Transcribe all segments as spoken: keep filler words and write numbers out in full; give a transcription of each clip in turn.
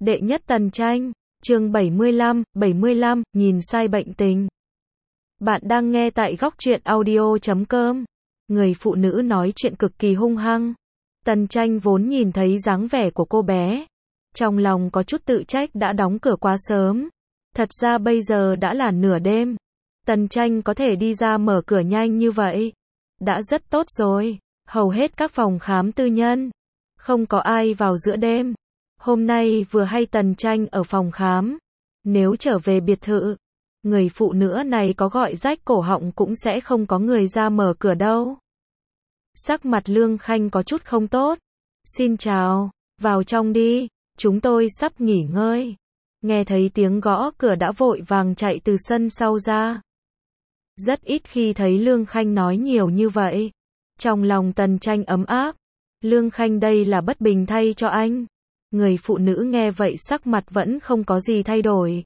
Đệ nhất Tần Tranh, chương bảy mươi lăm, bảy mươi lăm, nhìn sai bệnh tình. Bạn đang nghe tại góc truyện audio chấm com. Người phụ nữ nói chuyện cực kỳ hung hăng. Tần Tranh vốn nhìn thấy dáng vẻ của cô bé, trong lòng có chút tự trách đã đóng cửa quá sớm. Thật ra bây giờ đã là nửa đêm. Tần Tranh có thể đi ra mở cửa nhanh như vậy, đã rất tốt rồi. Hầu hết các phòng khám tư nhân, không có ai vào giữa đêm. Hôm nay vừa hay Tần Tranh ở phòng khám. Nếu trở về biệt thự, người phụ nữ này có gọi rách cổ họng cũng sẽ không có người ra mở cửa đâu. Sắc mặt Lương Khanh có chút không tốt. Xin chào, vào trong đi, chúng tôi sắp nghỉ ngơi. Nghe thấy tiếng gõ cửa đã vội vàng chạy từ sân sau ra. Rất ít khi thấy Lương Khanh nói nhiều như vậy. Trong lòng Tần Tranh ấm áp. Lương Khanh đây là bất bình thay cho anh. Người phụ nữ nghe vậy sắc mặt vẫn không có gì thay đổi.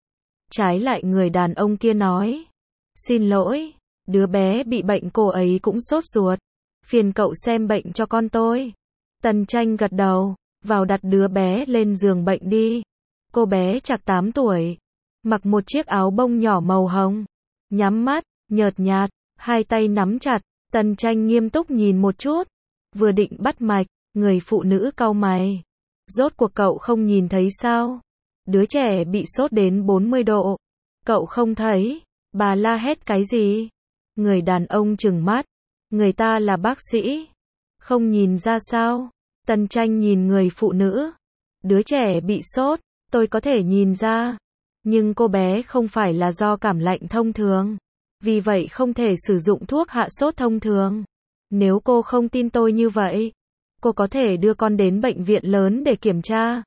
Trái lại người đàn ông kia nói. Xin lỗi, đứa bé bị bệnh cô ấy cũng sốt ruột. Phiền cậu xem bệnh cho con tôi. Tần Tranh gật đầu, vào đặt đứa bé lên giường bệnh đi. Cô bé chạc tám tuổi, mặc một chiếc áo bông nhỏ màu hồng, nhắm mắt, nhợt nhạt, hai tay nắm chặt. Tần Tranh nghiêm túc nhìn một chút, vừa định bắt mạch, người phụ nữ cau mày. Rốt cuộc cậu không nhìn thấy sao? Đứa trẻ bị sốt đến bốn mươi độ. Cậu không thấy? Bà la hét cái gì? Người đàn ông trừng mắt. Người ta là bác sĩ. Không nhìn ra sao? Tần Tranh nhìn người phụ nữ. Đứa trẻ bị sốt, tôi có thể nhìn ra. Nhưng cô bé không phải là do cảm lạnh thông thường. Vì vậy không thể sử dụng thuốc hạ sốt thông thường. Nếu cô không tin tôi như vậy, cô có thể đưa con đến bệnh viện lớn để kiểm tra.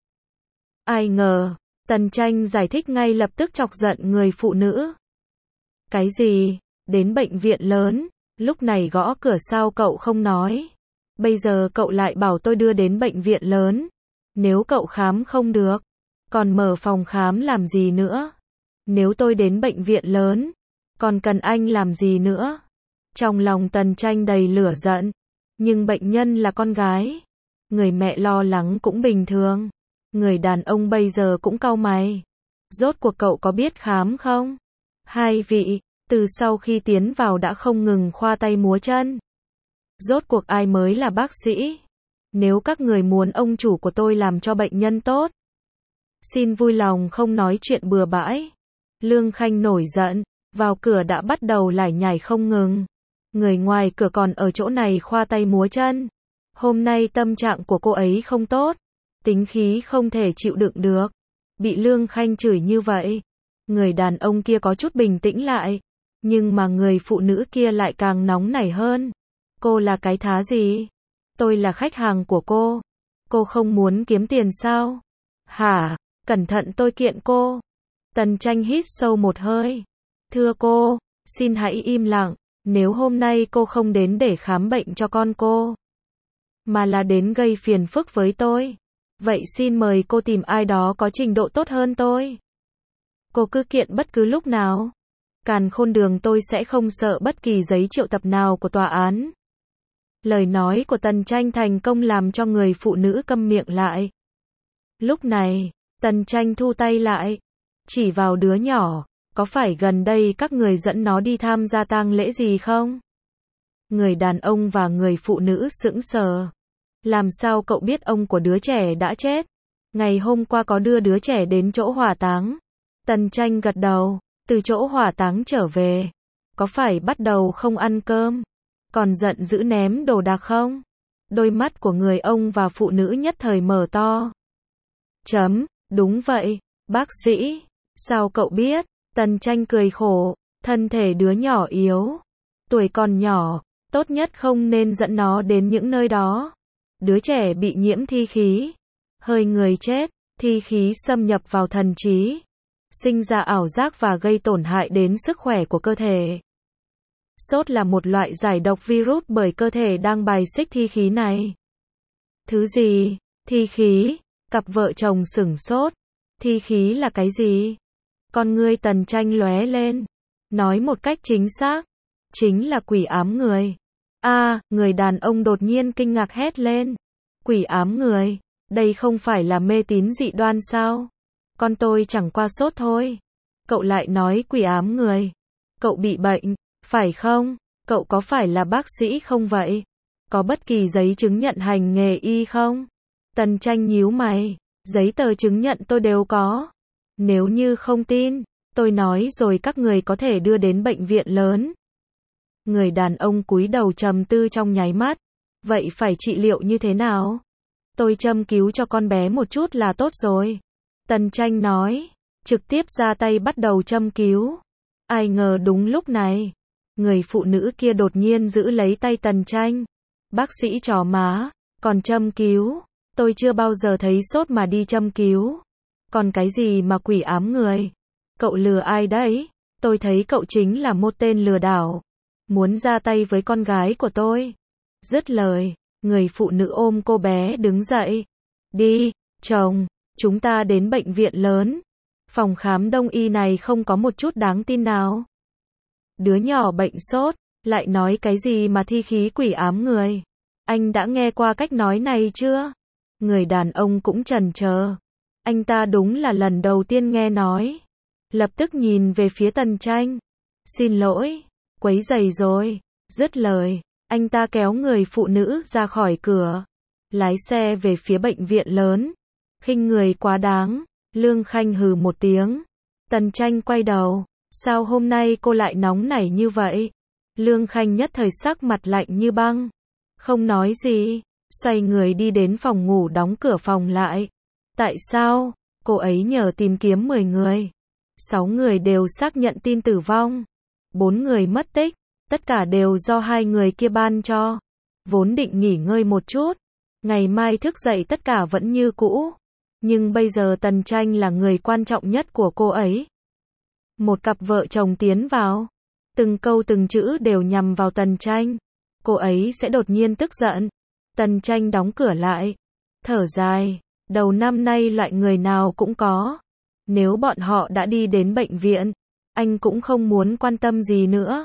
Ai ngờ, Tần Tranh giải thích ngay lập tức chọc giận người phụ nữ. Cái gì? Đến bệnh viện lớn? Lúc này gõ cửa sao cậu không nói? Bây giờ cậu lại bảo tôi đưa đến bệnh viện lớn. Nếu cậu khám không được, còn mở phòng khám làm gì nữa? Nếu tôi đến bệnh viện lớn, còn cần anh làm gì nữa? Trong lòng Tần Tranh đầy lửa giận. Nhưng bệnh nhân là con gái. Người mẹ lo lắng cũng bình thường. Người đàn ông bây giờ cũng cau mày. Rốt cuộc cậu có biết khám không? Hai vị, từ sau khi tiến vào đã không ngừng khoa tay múa chân. Rốt cuộc ai mới là bác sĩ? Nếu các người muốn ông chủ của tôi làm cho bệnh nhân tốt, xin vui lòng không nói chuyện bừa bãi. Lương Khanh nổi giận, vào cửa đã bắt đầu lải nhải không ngừng. Người ngoài cửa còn ở chỗ này khoa tay múa chân. Hôm nay tâm trạng của cô ấy không tốt, tính khí không thể chịu đựng được. Bị Lương Khanh chửi như vậy, người đàn ông kia có chút bình tĩnh lại. Nhưng mà người phụ nữ kia lại càng nóng nảy hơn. Cô là cái thá gì? Tôi là khách hàng của cô. Cô không muốn kiếm tiền sao? Hả? Cẩn thận tôi kiện cô. Tần Tranh hít sâu một hơi. Thưa cô, xin hãy im lặng. Nếu hôm nay cô không đến để khám bệnh cho con cô, mà là đến gây phiền phức với tôi, vậy xin mời cô tìm ai đó có trình độ tốt hơn tôi. Cô cứ kiện bất cứ lúc nào. Càn khôn đường tôi sẽ không sợ bất kỳ giấy triệu tập nào của tòa án. Lời nói của Tần Tranh thành công làm cho người phụ nữ câm miệng lại. Lúc này, Tần Tranh thu tay lại, chỉ vào đứa nhỏ. Có phải gần đây các người dẫn nó đi tham gia tang lễ gì không? Người đàn ông và người phụ nữ sững sờ. Làm sao cậu biết ông của đứa trẻ đã chết? Ngày hôm qua có đưa đứa trẻ đến chỗ hỏa táng. Tần Tranh gật đầu, từ chỗ hỏa táng trở về. Có phải bắt đầu không ăn cơm? Còn giận dữ ném đồ đạc không? Đôi mắt của người ông và phụ nữ nhất thời mở to. Chấm, đúng vậy, bác sĩ. Sao cậu biết? Tần Tranh cười khổ, thân thể đứa nhỏ yếu, tuổi còn nhỏ, tốt nhất không nên dẫn nó đến những nơi đó. Đứa trẻ bị nhiễm thi khí, hơi người chết, thi khí xâm nhập vào thần trí, sinh ra ảo giác và gây tổn hại đến sức khỏe của cơ thể. Sốt là một loại giải độc virus bởi cơ thể đang bài xích thi khí này. Thứ gì? Thi khí? Cặp vợ chồng sửng sốt. Thi khí là cái gì? Con ngươi Tần Tranh lóe lên, nói một cách chính xác, chính là quỷ ám người. A, à, người đàn ông đột nhiên kinh ngạc hét lên. Quỷ ám người? Đây không phải là mê tín dị đoan sao? Con tôi chẳng qua sốt thôi. Cậu lại nói quỷ ám người. Cậu bị bệnh, phải không? Cậu có phải là bác sĩ không vậy? Có bất kỳ giấy chứng nhận hành nghề y không? Tần Tranh nhíu mày. Giấy tờ chứng nhận tôi đều có. Nếu như không tin, tôi nói rồi các người có thể đưa đến bệnh viện lớn. Người đàn ông cúi đầu trầm tư trong nháy mắt. Vậy phải trị liệu như thế nào? Tôi châm cứu cho con bé một chút là tốt rồi. Tần Tranh nói. Trực tiếp ra tay bắt đầu châm cứu. Ai ngờ đúng lúc này, người phụ nữ kia đột nhiên giữ lấy tay Tần Tranh. Bác sĩ chó má, còn châm cứu. Tôi chưa bao giờ thấy sốt mà đi châm cứu. Còn cái gì mà quỷ ám người? Cậu lừa ai đấy? Tôi thấy cậu chính là một tên lừa đảo. Muốn ra tay với con gái của tôi. Dứt lời, người phụ nữ ôm cô bé đứng dậy. Đi, chồng, chúng ta đến bệnh viện lớn. Phòng khám đông y này không có một chút đáng tin nào. Đứa nhỏ bệnh sốt, lại nói cái gì mà thi khí quỷ ám người. Anh đã nghe qua cách nói này chưa? Người đàn ông cũng chần chờ. Anh ta đúng là lần đầu tiên nghe nói. Lập tức nhìn về phía Tần Tranh. Xin lỗi, quấy rầy rồi. Dứt lời, anh ta kéo người phụ nữ ra khỏi cửa. Lái xe về phía bệnh viện lớn. Khinh người quá đáng. Lương Khanh hừ một tiếng. Tần Tranh quay đầu. Sao hôm nay cô lại nóng nảy như vậy? Lương Khanh nhất thời sắc mặt lạnh như băng. Không nói gì. Xoay người đi đến phòng ngủ đóng cửa phòng lại. Tại sao? Cô ấy nhờ tìm kiếm mười người. sáu người đều xác nhận tin tử vong. bốn người mất tích. Tất cả đều do hai người kia ban cho. Vốn định nghỉ ngơi một chút. Ngày mai thức dậy tất cả vẫn như cũ. Nhưng bây giờ Tần Tranh là người quan trọng nhất của cô ấy. Một cặp vợ chồng tiến vào. Từng câu từng chữ đều nhằm vào Tần Tranh. Cô ấy sẽ đột nhiên tức giận. Tần Tranh đóng cửa lại. Thở dài. Đầu năm nay loại người nào cũng có. Nếu bọn họ đã đi đến bệnh viện, anh cũng không muốn quan tâm gì nữa.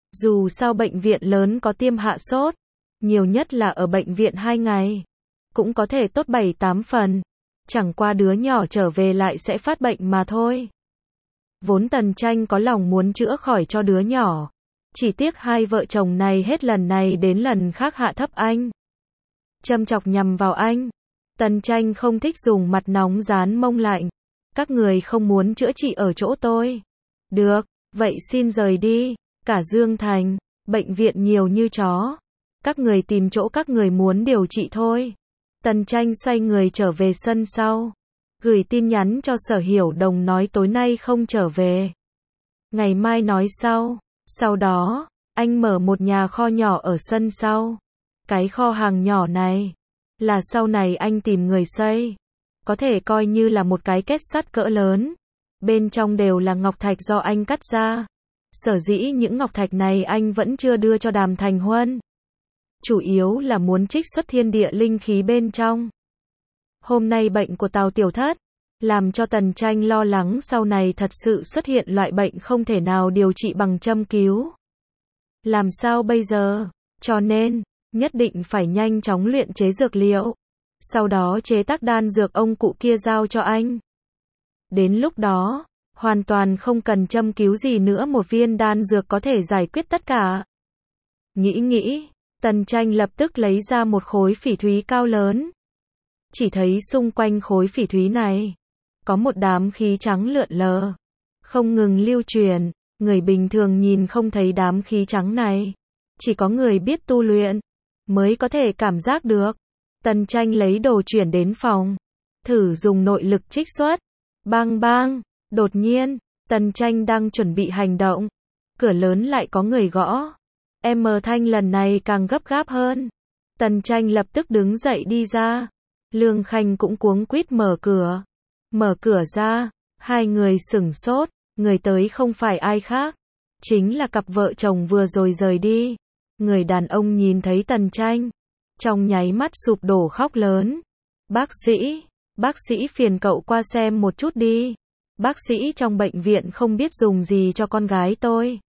Dù sao bệnh viện lớn có tiêm hạ sốt. Nhiều nhất là ở bệnh viện hai ngày. Cũng có thể tốt bảy tám phần. Chẳng qua đứa nhỏ trở về lại sẽ phát bệnh mà thôi. Vốn Tần Tranh có lòng muốn chữa khỏi cho đứa nhỏ. Chỉ tiếc hai vợ chồng này hết lần này đến lần khác hạ thấp anh. Châm chọc nhằm vào anh. Tần Tranh không thích dùng mặt nóng dán mông lạnh. Các người không muốn chữa trị ở chỗ tôi. Được, vậy xin rời đi. Cả Dương Thành, bệnh viện nhiều như chó. Các người tìm chỗ các người muốn điều trị thôi. Tần Tranh xoay người trở về sân sau. Gửi tin nhắn cho Sở Hiểu Đồng nói tối nay không trở về. Ngày mai nói sau. Sau đó, anh mở một nhà kho nhỏ ở sân sau. Cái kho hàng nhỏ này là sau này anh tìm người xây. Có thể coi như là một cái kết sắt cỡ lớn. Bên trong đều là ngọc thạch do anh cắt ra. Sở dĩ những ngọc thạch này anh vẫn chưa đưa cho Đàm Thành Huân. Chủ yếu là muốn trích xuất thiên địa linh khí bên trong. Hôm nay bệnh của Tào Tiểu Thất làm cho Tần Tranh lo lắng sau này thật sự xuất hiện loại bệnh không thể nào điều trị bằng châm cứu. Làm sao bây giờ? Cho nên, nhất định phải nhanh chóng luyện chế dược liệu. Sau đó chế tác đan dược ông cụ kia giao cho anh. Đến lúc đó, hoàn toàn không cần châm cứu gì nữa, một viên đan dược có thể giải quyết tất cả. Nghĩ nghĩ, Tần Tranh lập tức lấy ra một khối phỉ thúy cao lớn. Chỉ thấy xung quanh khối phỉ thúy này, có một đám khí trắng lượn lờ, không ngừng lưu truyền. Người bình thường nhìn không thấy đám khí trắng này. Chỉ có người biết tu luyện mới có thể cảm giác được. Tần Tranh lấy đồ chuyển đến phòng. Thử dùng nội lực trích xuất. Bang bang. Đột nhiên, Tần Tranh đang chuẩn bị hành động. Cửa lớn lại có người gõ. Em Thanh lần này càng gấp gáp hơn. Tần Tranh lập tức đứng dậy đi ra. Lương Khanh cũng cuống quýt mở cửa. Mở cửa ra, hai người sửng sốt. Người tới không phải ai khác, chính là cặp vợ chồng vừa rồi rời đi. Người đàn ông nhìn thấy Tần Tranh, trong nháy mắt sụp đổ khóc lớn. Bác sĩ, bác sĩ phiền cậu qua xem một chút đi. Bác sĩ trong bệnh viện không biết dùng gì cho con gái tôi.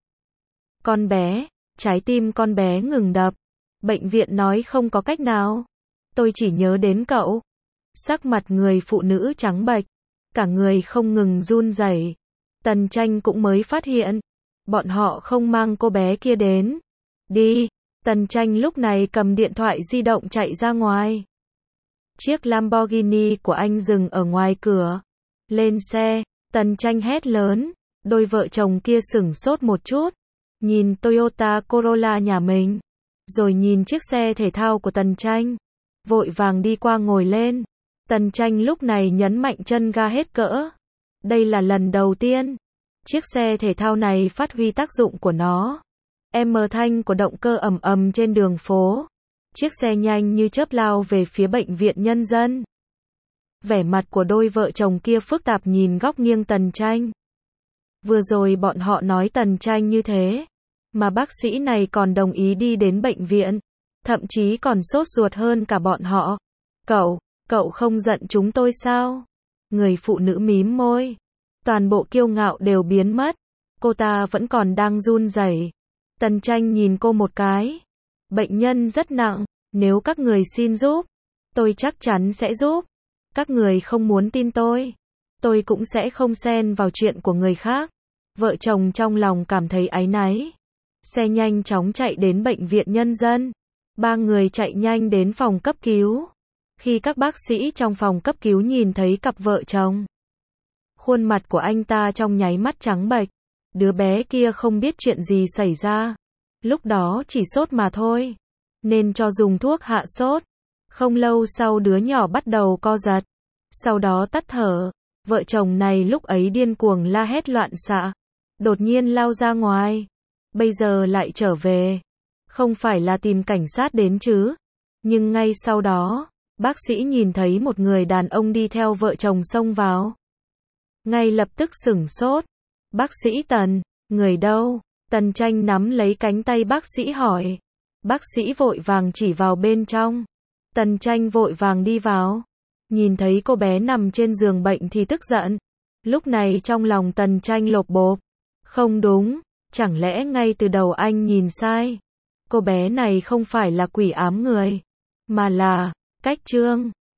Con bé, trái tim con bé ngừng đập. Bệnh viện nói không có cách nào. Tôi chỉ nhớ đến cậu. Sắc mặt người phụ nữ trắng bệch, cả người không ngừng run rẩy. Tần Tranh cũng mới phát hiện, bọn họ không mang cô bé kia đến. Đi, Tần Tranh lúc này cầm điện thoại di động chạy ra ngoài. Chiếc Lamborghini của anh dừng ở ngoài cửa. Lên xe, Tần Tranh hét lớn, đôi vợ chồng kia sửng sốt một chút, nhìn Toyota Corolla nhà mình, rồi nhìn chiếc xe thể thao của Tần Tranh, vội vàng đi qua ngồi lên. Tần Tranh lúc này nhấn mạnh chân ga hết cỡ. Đây là lần đầu tiên chiếc xe thể thao này phát huy tác dụng của nó. Âm thanh của động cơ ầm ầm trên đường phố. Chiếc xe nhanh như chớp lao về phía bệnh viện nhân dân. Vẻ mặt của đôi vợ chồng kia phức tạp nhìn góc nghiêng Tần Tranh. Vừa rồi bọn họ nói Tần Tranh như thế, mà bác sĩ này còn đồng ý đi đến bệnh viện, thậm chí còn sốt ruột hơn cả bọn họ. Cậu, cậu không giận chúng tôi sao? Người phụ nữ mím môi. Toàn bộ kiêu ngạo đều biến mất. Cô ta vẫn còn đang run rẩy. Tần Tranh nhìn cô một cái. Bệnh nhân rất nặng, nếu các người xin giúp, tôi chắc chắn sẽ giúp. Các người không muốn tin tôi, tôi cũng sẽ không xen vào chuyện của người khác. Vợ chồng trong lòng cảm thấy áy náy. Xe nhanh chóng chạy đến bệnh viện nhân dân. Ba người chạy nhanh đến phòng cấp cứu. Khi các bác sĩ trong phòng cấp cứu nhìn thấy cặp vợ chồng, khuôn mặt của anh ta trong nháy mắt trắng bệch. Đứa bé kia không biết chuyện gì xảy ra. Lúc đó chỉ sốt mà thôi, nên cho dùng thuốc hạ sốt. Không lâu sau đứa nhỏ bắt đầu co giật, sau đó tắt thở. Vợ chồng này lúc ấy điên cuồng la hét loạn xạ, đột nhiên lao ra ngoài. Bây giờ lại trở về, không phải là tìm cảnh sát đến chứ. Nhưng ngay sau đó, bác sĩ nhìn thấy một người đàn ông đi theo vợ chồng xông vào. Ngay lập tức sửng sốt. Bác sĩ Tần, người đâu? Tần Tranh nắm lấy cánh tay bác sĩ hỏi. Bác sĩ vội vàng chỉ vào bên trong. Tần Tranh vội vàng đi vào. Nhìn thấy cô bé nằm trên giường bệnh thì tức giận. Lúc này trong lòng Tần Tranh lộp bộp. Không đúng, chẳng lẽ ngay từ đầu anh nhìn sai? Cô bé này không phải là quỷ ám người, mà là Cách Trương.